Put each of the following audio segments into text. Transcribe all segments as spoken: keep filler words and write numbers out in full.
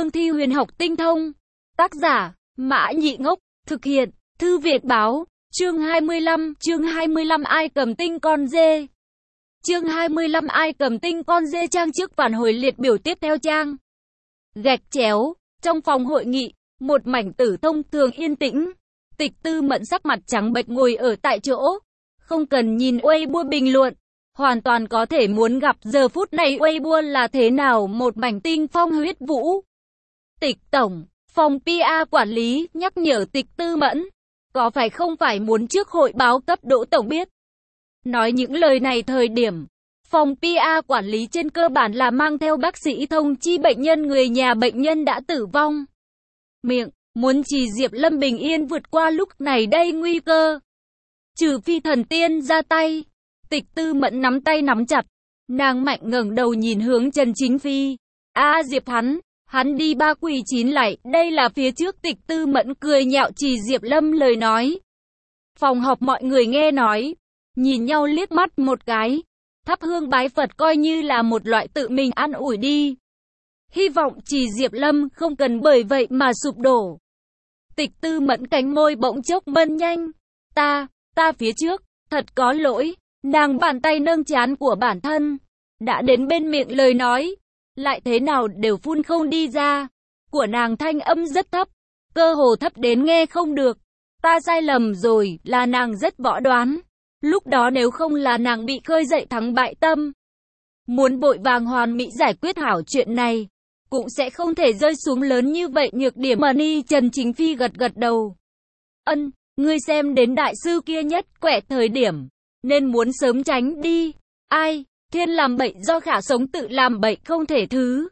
cương thi huyền học tinh thông. Tác giả, Mã Nhị Ngốc, thực hiện, Thư Việt Báo, chương hai mươi lăm, chương hai mươi lăm Ai cầm tinh con dê. Chương hai mươi lăm Ai cầm tinh con dê trang trước phản hồi liệt biểu tiếp theo trang. Gạch chéo, trong phòng hội nghị, một mảnh tử thông thường yên tĩnh. Tịch Tư Mẫn sắc mặt trắng bệch ngồi ở tại chỗ, không cần nhìn Weibo bình luận, hoàn toàn có thể muốn gặp giờ phút này Weibo là thế nào một mảnh tinh phong huyết vũ. Tịch tổng, phòng pê e quản lý nhắc nhở Tịch Tư Mẫn, có phải không phải muốn trước hội báo cấp Đỗ tổng biết. Nói những lời này thời điểm, phòng pê e quản lý trên cơ bản là mang theo bác sĩ thông chi bệnh nhân người nhà bệnh nhân đã tử vong. Miệng, muốn chỉ Diệp Lâm bình yên vượt qua lúc này đây nguy cơ. Trừ phi thần tiên ra tay. Tịch Tư Mẫn nắm tay nắm chặt, nàng mạnh ngẩng đầu nhìn hướng Trần Chính Phi. A Diệp hắn, hắn đi ba quỳ chín lại, đây là phía trước. Tịch Tư Mẫn cười nhạo chỉ Diệp Lâm lời nói. Phòng họp mọi người nghe nói, nhìn nhau liếc mắt một cái, thắp hương bái Phật coi như là một loại tự mình an ủi đi. Hy vọng chỉ Diệp Lâm không cần bởi vậy mà sụp đổ. Tịch Tư Mẫn cánh môi bỗng chốc mân nhanh. Ta, ta phía trước, thật có lỗi. Nàng bàn tay nâng trán của bản thân, đã đến bên miệng lời nói, lại thế nào đều phun không đi ra. Của nàng thanh âm rất thấp, cơ hồ thấp đến nghe không được. Ta sai lầm rồi, là nàng rất võ đoán. Lúc đó nếu không là nàng bị khơi dậy thắng bại tâm, muốn vội vàng hoàn mỹ giải quyết hảo chuyện này, cũng sẽ không thể rơi xuống lớn như vậy nhược điểm. Money Trần Chính Phi gật gật đầu. Ân, ngươi xem đến đại sư kia nhất quẻ thời điểm, nên muốn sớm tránh đi. Ai, thiên làm bậy do khả sống tự làm bậy không thể thứ.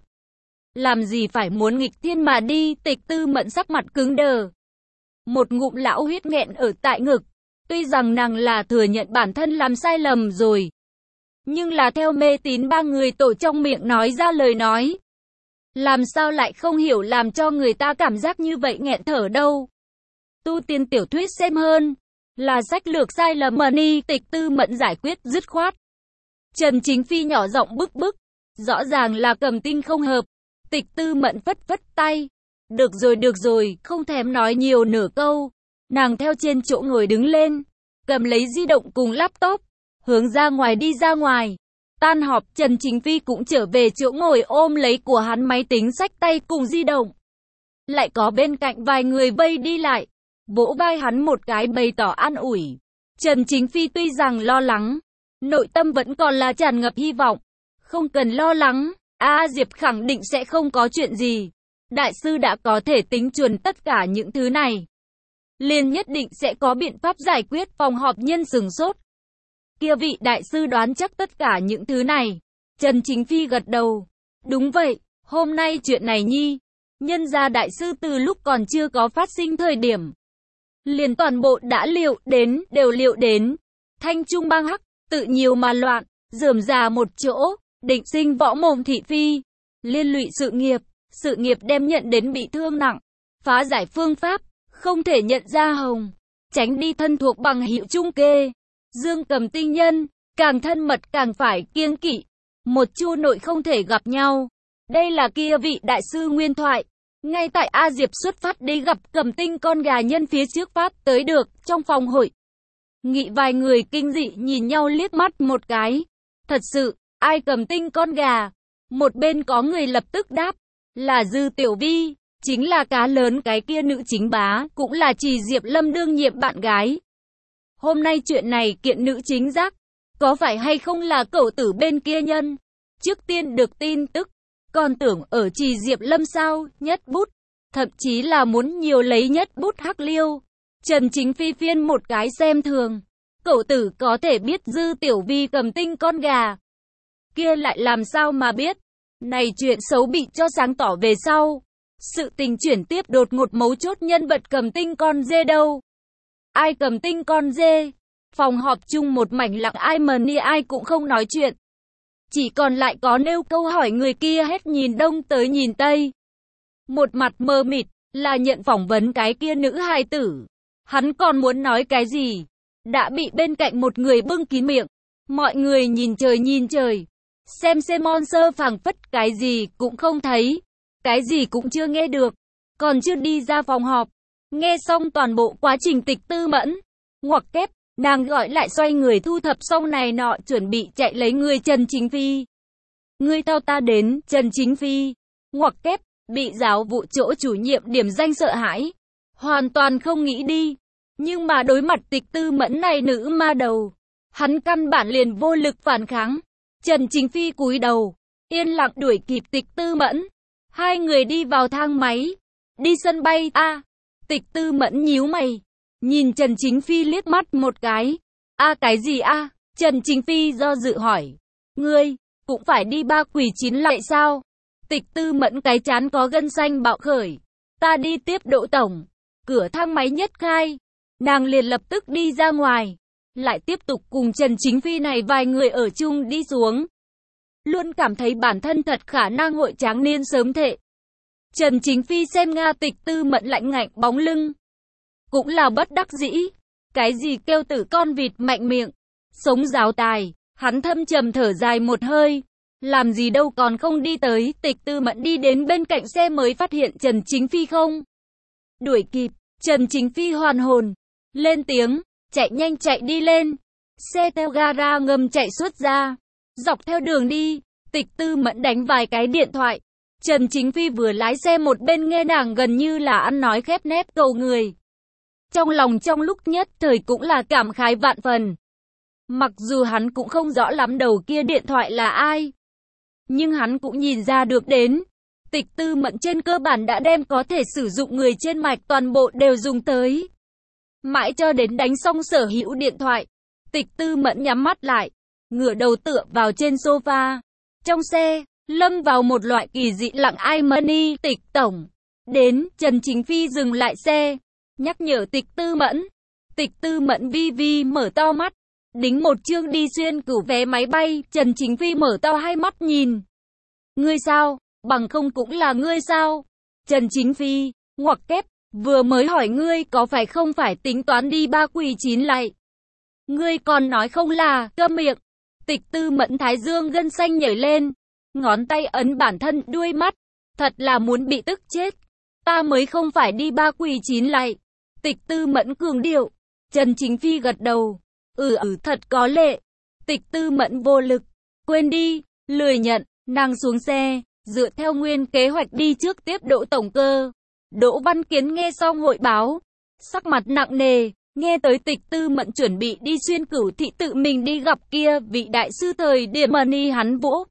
Làm gì phải muốn nghịch thiên mà đi. Tịch Tư Mẫn sắc mặt cứng đờ. Một ngụm lão huyết nghẹn ở tại ngực. Tuy rằng nàng là thừa nhận bản thân làm sai lầm rồi, nhưng là theo mê tín ba người tổ trong miệng nói ra lời nói, làm sao lại không hiểu làm cho người ta cảm giác như vậy nghẹn thở đâu. Tu tiên tiểu thuyết xem hơn, là sách lược sai lầm. Money Tịch Tư Mẫn giải quyết dứt khoát. Trần Chính Phi nhỏ giọng bức bức, rõ ràng là cầm tinh không hợp. Tịch Tư Mẫn phất phất tay. Được rồi được rồi, không thèm nói nhiều nửa câu. Nàng theo trên chỗ ngồi đứng lên, cầm lấy di động cùng laptop, hướng ra ngoài đi ra ngoài. Tan họp, Trần Chính Phi cũng trở về chỗ ngồi ôm lấy của hắn máy tính xách tay cùng di động. Lại có bên cạnh vài người vây đi lại, vỗ vai hắn một cái bày tỏ an ủi. Trần Chính Phi tuy rằng lo lắng, nội tâm vẫn còn là tràn ngập hy vọng. Không cần lo lắng, A Diệp khẳng định sẽ không có chuyện gì. Đại sư đã có thể tính chuẩn tất cả những thứ này, liền nhất định sẽ có biện pháp giải quyết. Phòng họp nhân sửng sốt. Kia vị đại sư đoán chắc tất cả những thứ này. Trần Chính Phi gật đầu. Đúng vậy, hôm nay chuyện này nhi, nhân gia đại sư từ lúc còn chưa có phát sinh thời điểm, liền toàn bộ đã liệu đến, đều liệu đến. Thanh trung bang hắc, tự nhiều mà loạn, rườm rà một chỗ, định sinh võ mồm thị phi, liên lụy sự nghiệp, sự nghiệp đem nhận đến bị thương nặng, phá giải phương pháp, không thể nhận ra hồng, tránh đi thân thuộc bằng hiệu trung kê. Dương cầm tinh nhân, càng thân mật càng phải kiêng kỵ, một chu nội không thể gặp nhau. Đây là kia vị đại sư nguyên thoại. Ngay tại A Diệp xuất phát đi gặp cầm tinh con gà nhân phía trước phát tới được, trong phòng hội nghị vài người kinh dị nhìn nhau liếc mắt một cái. Thật sự, ai cầm tinh con gà? Một bên có người lập tức đáp, là Dư Tiểu Vi, chính là cá lớn cái kia nữ chính bá, cũng là chỉ Diệp Lâm đương nhiệm bạn gái. Hôm nay chuyện này kiện nữ chính giác, có phải hay không là cậu tử bên kia nhân? Trước tiên được tin tức, còn tưởng ở chỉ Diệp Lâm sao, nhất bút, thậm chí là muốn nhiều lấy nhất bút hắc liêu. Trần Chính Phi phiên một cái xem thường, cậu tử có thể biết Dư Tiểu Vi cầm tinh con gà, kia lại làm sao mà biết? Này chuyện xấu bị cho sáng tỏ về sau, sự tình chuyển tiếp đột ngột mấu chốt nhân vật cầm tinh con dê đâu? Ai cầm tinh con dê? Phòng họp chung một mảnh lặng, ai mà ni ai cũng không nói chuyện. Chỉ còn lại có nêu câu hỏi người kia hết nhìn đông tới nhìn tây. Một mặt mơ mịt, là nhận phỏng vấn cái kia nữ hài tử. Hắn còn muốn nói cái gì? Đã bị bên cạnh một người bưng kín miệng. Mọi người nhìn trời nhìn trời. Xem xem monster phảng phất cái gì cũng không thấy. cái gì cũng chưa nghe được, còn chưa đi ra phòng họp. Nghe xong toàn bộ quá trình Tịch Tư Mẫn, ngoặc kép, nàng gọi lại xoay người thu thập xong này nọ chuẩn bị chạy lấy người Trần Chính Phi. Ngươi theo ta đến, Trần Chính Phi, ngoặc kép, bị giáo vụ chỗ chủ nhiệm điểm danh sợ hãi, hoàn toàn không nghĩ đi. Nhưng mà đối mặt Tịch Tư Mẫn này nữ ma đầu, hắn căn bản liền vô lực phản kháng. Trần Chính Phi cúi đầu, yên lặng đuổi kịp Tịch Tư Mẫn. Hai người đi vào thang máy, đi sân bay. A, à, Tịch Tư Mẫn nhíu mày, nhìn Trần Chính Phi liếc mắt một cái. A à, cái gì a? À? Trần Chính Phi do dự hỏi. Ngươi, cũng phải đi Ba Quỷ Chín lại sao? Tịch Tư Mẫn cái chán có gân xanh bạo khởi. Ta đi tiếp Đỗ tổng. Cửa thang máy nhất khai, nàng liền lập tức đi ra ngoài, lại tiếp tục cùng Trần Chính Phi này vài người ở chung đi xuống. Luôn cảm thấy bản thân thật khả năng hội tráng niên sớm thệ. Trần Chính Phi xem Nga Tịch Tư Mẫn lạnh ngạnh bóng lưng, cũng là bất đắc dĩ. Cái gì kêu tử con vịt mạnh miệng, sống giáo tài, hắn thâm trầm thở dài một hơi. Làm gì đâu còn không đi tới. Tịch Tư Mẫn đi đến bên cạnh xe mới phát hiện Trần Chính Phi không đuổi kịp. Trần Chính Phi hoàn hồn, lên tiếng, chạy nhanh chạy đi lên. Xe theo gara ngầm chạy suốt ra, dọc theo đường đi. Tịch Tư Mẫn đánh vài cái điện thoại. Trần Chính Phi vừa lái xe một bên nghe nàng gần như là ăn nói khép nép cầu người. Trong lòng trong lúc nhất thời cũng là cảm khái vạn phần. Mặc dù hắn cũng không rõ lắm đầu kia điện thoại là ai, nhưng hắn cũng nhìn ra được đến. Tịch Tư Mẫn trên cơ bản đã đem có thể sử dụng người trên mạch toàn bộ đều dùng tới. Mãi cho đến đánh xong sở hữu điện thoại, Tịch Tư Mẫn nhắm mắt lại, ngửa đầu tựa vào trên sofa. Trong xe, lâm vào một loại kỳ dị lặng ai money. Tịch tổng, đến. Trần Chính Phi dừng lại xe, nhắc nhở Tịch Tư Mẫn. Tịch Tư Mẫn vi vi mở to mắt, đính một chương đi xuyên cửu vé máy bay. Trần Chính Phi mở to hai mắt nhìn. Ngươi sao? Bằng không cũng là ngươi sao? Trần Chính Phi, ngoặc kép, vừa mới hỏi ngươi có phải không phải tính toán đi Ba Quỷ Chín lại. Ngươi còn nói không là, câm miệng. Tịch Tư Mẫn thái dương gân xanh nhảy lên, ngón tay ấn bản thân đuôi mắt, thật là muốn bị tức chết. Ta mới không phải đi Ba Quỷ Chín lại. Tịch Tư Mẫn cường điệu. Trần Chính Phi gật đầu. Ừ ừ thật có lệ. Tịch Tư Mẫn vô lực. Quên đi, lười nhận, nàng xuống xe, dựa theo nguyên kế hoạch đi trước tiếp Đỗ tổng cơ. Đỗ Văn Kiến nghe xong hội báo, sắc mặt nặng nề, nghe tới Tịch Tư Mẫn chuẩn bị đi xuyên cửu thị tự mình đi gặp kia vị đại sư thời điểm money, hắn vỗ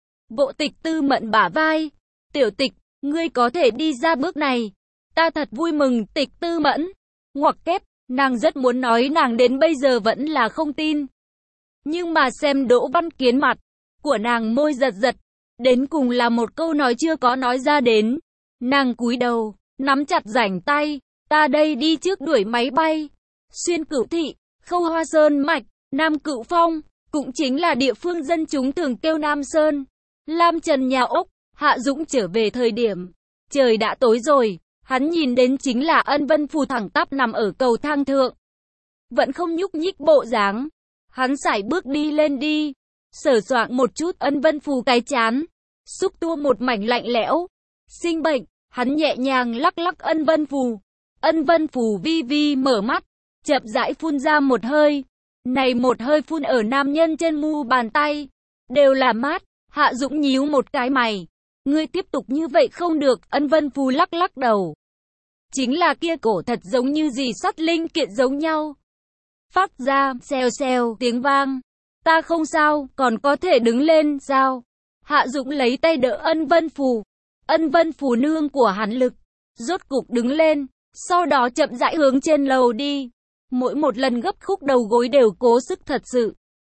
vỗ Tịch Tư Mẫn bả vai. Tiểu Tịch, ngươi có thể đi ra bước này, ta thật vui mừng. Tịch Tư Mẫn, ngoặc kép, nàng rất muốn nói nàng đến bây giờ vẫn là không tin. Nhưng mà xem Đỗ Văn Kiến mặt của nàng, môi giật giật, đến cùng là một câu nói chưa có nói ra đến. Nàng cúi đầu, nắm chặt rảnh tay, ta đây đi trước đuổi máy bay. Xuyên cửu thị, Khâu Hoa Sơn mạch, Nam Cửu Phong, cũng chính là địa phương dân chúng thường kêu Nam Sơn. Lam Trần nhà ốc, Hạ Dũng trở về thời điểm trời đã tối rồi, hắn nhìn đến chính là Ân Vân Phù thẳng tắp nằm ở cầu thang thượng, vẫn không nhúc nhích bộ dáng. Hắn sải bước đi lên đi, sờ soạng một chút Ân Vân Phù cái chán, xúc tua một mảnh lạnh lẽo. Sinh bệnh, hắn nhẹ nhàng lắc lắc Ân Vân Phù. Ân Vân Phù vi vi mở mắt, chậm rãi phun ra một hơi. Này một hơi phun ở nam nhân trên mu bàn tay, đều là mát. Hạ Dũng nhíu một cái mày. Ngươi tiếp tục như vậy không được. Ân Vân Phù lắc lắc đầu. Chính là kia cổ thật giống như gì sắt linh kiện giống nhau, phát ra xèo xèo tiếng vang. Ta không sao, còn có thể đứng lên sao? Hạ Dũng lấy tay đỡ Ân Vân Phù. Ân Vân Phù nương của hắn lực, rốt cục đứng lên, sau đó chậm rãi hướng trên lầu đi. Mỗi một lần gấp khúc đầu gối đều cố sức thật sự.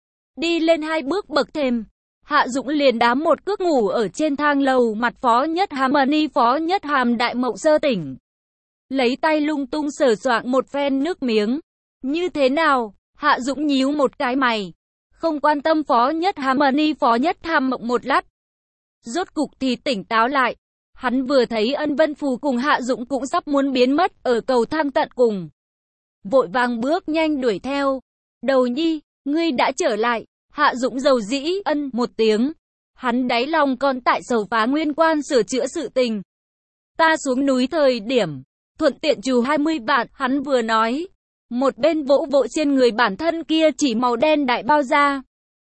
Đi lên hai bước bậc thềm, Hạ Dũng liền đá một cước ngủ ở trên thang lầu. Mặt Phó Nhất Hàm Ni Phó Nhất Hàm đại mộng sơ tỉnh, lấy tay lung tung sờ soạng một phen nước miếng. Như thế nào? Hạ Dũng nhíu một cái mày, không quan tâm Phó Nhất Hàm Ni Phó Nhất Hàm mộng một lát, rốt cục thì tỉnh táo lại. Hắn vừa thấy Ân Vân Phù cùng Hạ Dũng cũng sắp muốn biến mất ở cầu thang tận cùng, vội vàng bước nhanh đuổi theo. Đầu nhi, ngươi đã trở lại. Hạ Dũng dầu dĩ ân một tiếng, hắn đáy lòng còn tại sầu phá nguyên quan sửa chữa sự tình. Ta xuống núi thời điểm, thuận tiện trù hai mươi vạn, hắn vừa nói. Một bên vỗ vỗ trên người bản thân kia chỉ màu đen đại bao da.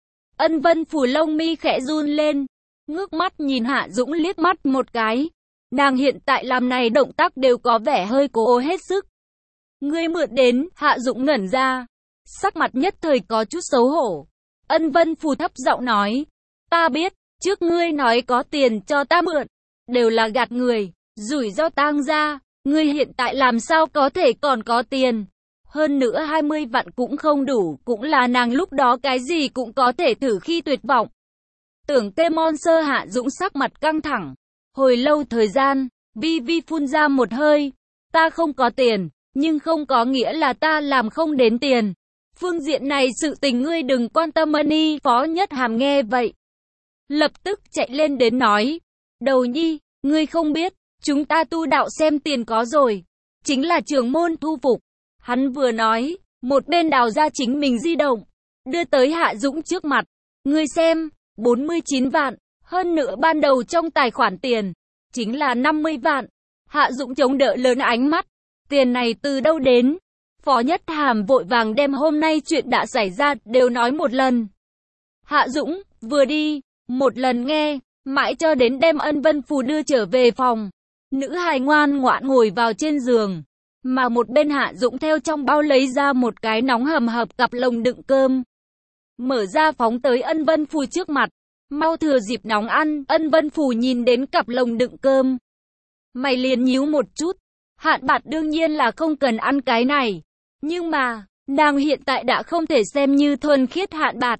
Ân Vân Phù lông mi khẽ run lên, ngước mắt nhìn Hạ Dũng liếc mắt một cái. Nàng hiện tại làm này động tác đều có vẻ hơi cố hết sức. Ngươi mượn đến, Hạ Dũng ngẩn ra. Sắc mặt nhất thời có chút xấu hổ. Ân Vân Phù thấp giọng nói. Ta biết, trước ngươi nói có tiền cho ta mượn. Đều là gạt người, rủi ro tang ra. Ngươi hiện tại làm sao có thể còn có tiền. Hơn nữa hai mươi vạn cũng không đủ, cũng là nàng lúc đó cái gì cũng có thể thử khi tuyệt vọng. Tưởng tê mon sơ Hạ Dũng sắc mặt căng thẳng. Hồi lâu thời gian, Vi Vi phun ra một hơi. Ta không có tiền, nhưng không có nghĩa là ta làm không đến tiền. Phương diện này sự tình ngươi đừng quan tâm Ân. Phó Nhất Hàm nghe vậy, lập tức chạy lên đến nói. Đầu nhi, ngươi không biết, chúng ta tu đạo xem tiền có rồi. Chính là trưởng môn thu phục. Hắn vừa nói, một bên đào ra chính mình di động, đưa tới Hạ Dũng trước mặt. Ngươi xem, bốn mươi chín vạn, hơn nữa ban đầu trong tài khoản tiền, chính là năm mươi vạn. Hạ Dũng chống đỡ lớn ánh mắt, tiền này từ đâu đến? Phó Nhất Hàm vội vàng đem hôm nay chuyện đã xảy ra đều nói một lần. Hạ Dũng, vừa đi, một lần nghe, mãi cho đến đem Ân Vân Phù đưa trở về phòng. Nữ hài ngoan ngoãn ngồi vào trên giường, mà một bên Hạ Dũng theo trong bao lấy ra một cái nóng hầm hập cặp lồng đựng cơm. Mở ra phóng tới Ân Vân Phù trước mặt. Mau thừa dịp nóng ăn, Ân Vân Phù nhìn đến cặp lồng đựng cơm. Mày liền nhíu một chút. Hạn Bạt đương nhiên là không cần ăn cái này. Nhưng mà, nàng hiện tại đã không thể xem như thuần khiết Hạn Bạt.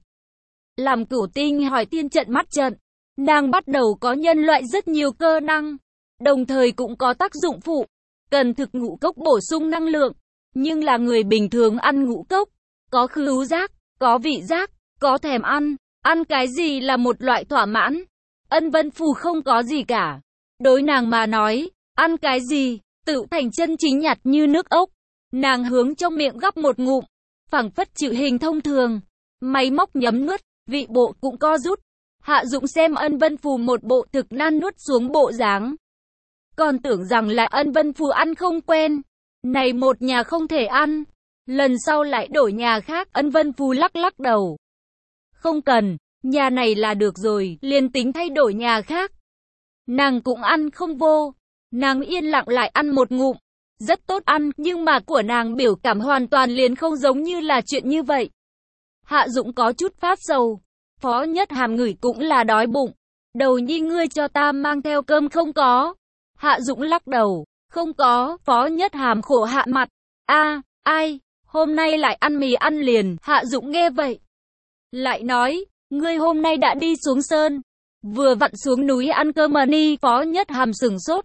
Làm cửu tinh hỏi tiên trận mắt trận, nàng bắt đầu có nhân loại rất nhiều cơ năng, đồng thời cũng có tác dụng phụ, cần thực ngũ cốc bổ sung năng lượng. Nhưng là người bình thường ăn ngũ cốc, có khứu giác, có vị giác, có thèm ăn, ăn cái gì là một loại thỏa mãn. Ân Vân Phù không có gì cả. Đối nàng mà nói, ăn cái gì, tự thành chân chính nhạt như nước ốc. Nàng hướng trong miệng gắp một ngụm, phảng phất chịu hình thông thường, máy móc nhấm nuốt, vị bộ cũng co rút. Hạ Dũng xem Ân Vân Phù một bộ thực nan nuốt xuống bộ dáng, còn tưởng rằng là Ân Vân Phù ăn không quen, này một nhà không thể ăn, lần sau lại đổi nhà khác. Ân Vân Phù lắc lắc đầu. Không cần, nhà này là được rồi, liền tính thay đổi nhà khác. Nàng cũng ăn không vô, nàng yên lặng lại ăn một ngụm, rất tốt ăn, nhưng mà của nàng biểu cảm hoàn toàn liền không giống như là chuyện như vậy. Hạ Dũng có chút phát sầu. Phó Nhất Hàm ngửi cũng là đói bụng. Đầu nhi ngươi cho ta mang theo cơm không có? Hạ Dũng lắc đầu. Không có. Phó Nhất Hàm khổ hạ mặt. A, ai, hôm nay lại ăn mì ăn liền. Hạ Dũng nghe vậy, lại nói, ngươi hôm nay đã đi xuống sơn, vừa vặn xuống núi ăn cơm mà ni. Phó Nhất Hàm sửng sốt.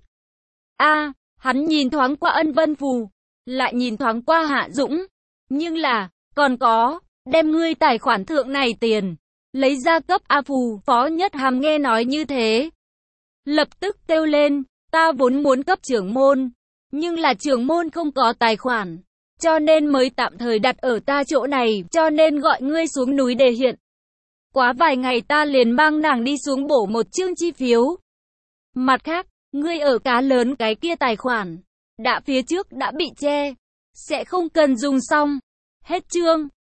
A, hắn nhìn thoáng qua Ân Vân Phù, lại nhìn thoáng qua Hạ Dũng. Nhưng là, còn có, đem ngươi tài khoản thượng này tiền lấy ra cấp A Phù. Phó Nhất Hàm nghe nói như thế, lập tức kêu lên, ta vốn muốn cấp trưởng môn, nhưng là trưởng môn không có tài khoản, cho nên mới tạm thời đặt ở ta chỗ này, cho nên gọi ngươi xuống núi để hiện. Quá vài ngày ta liền mang nàng đi xuống bổ một chương chi phiếu. Mặt khác, ngươi ở cá lớn cái kia tài khoản, đã phía trước đã bị che, sẽ không cần dùng xong. Hết chương.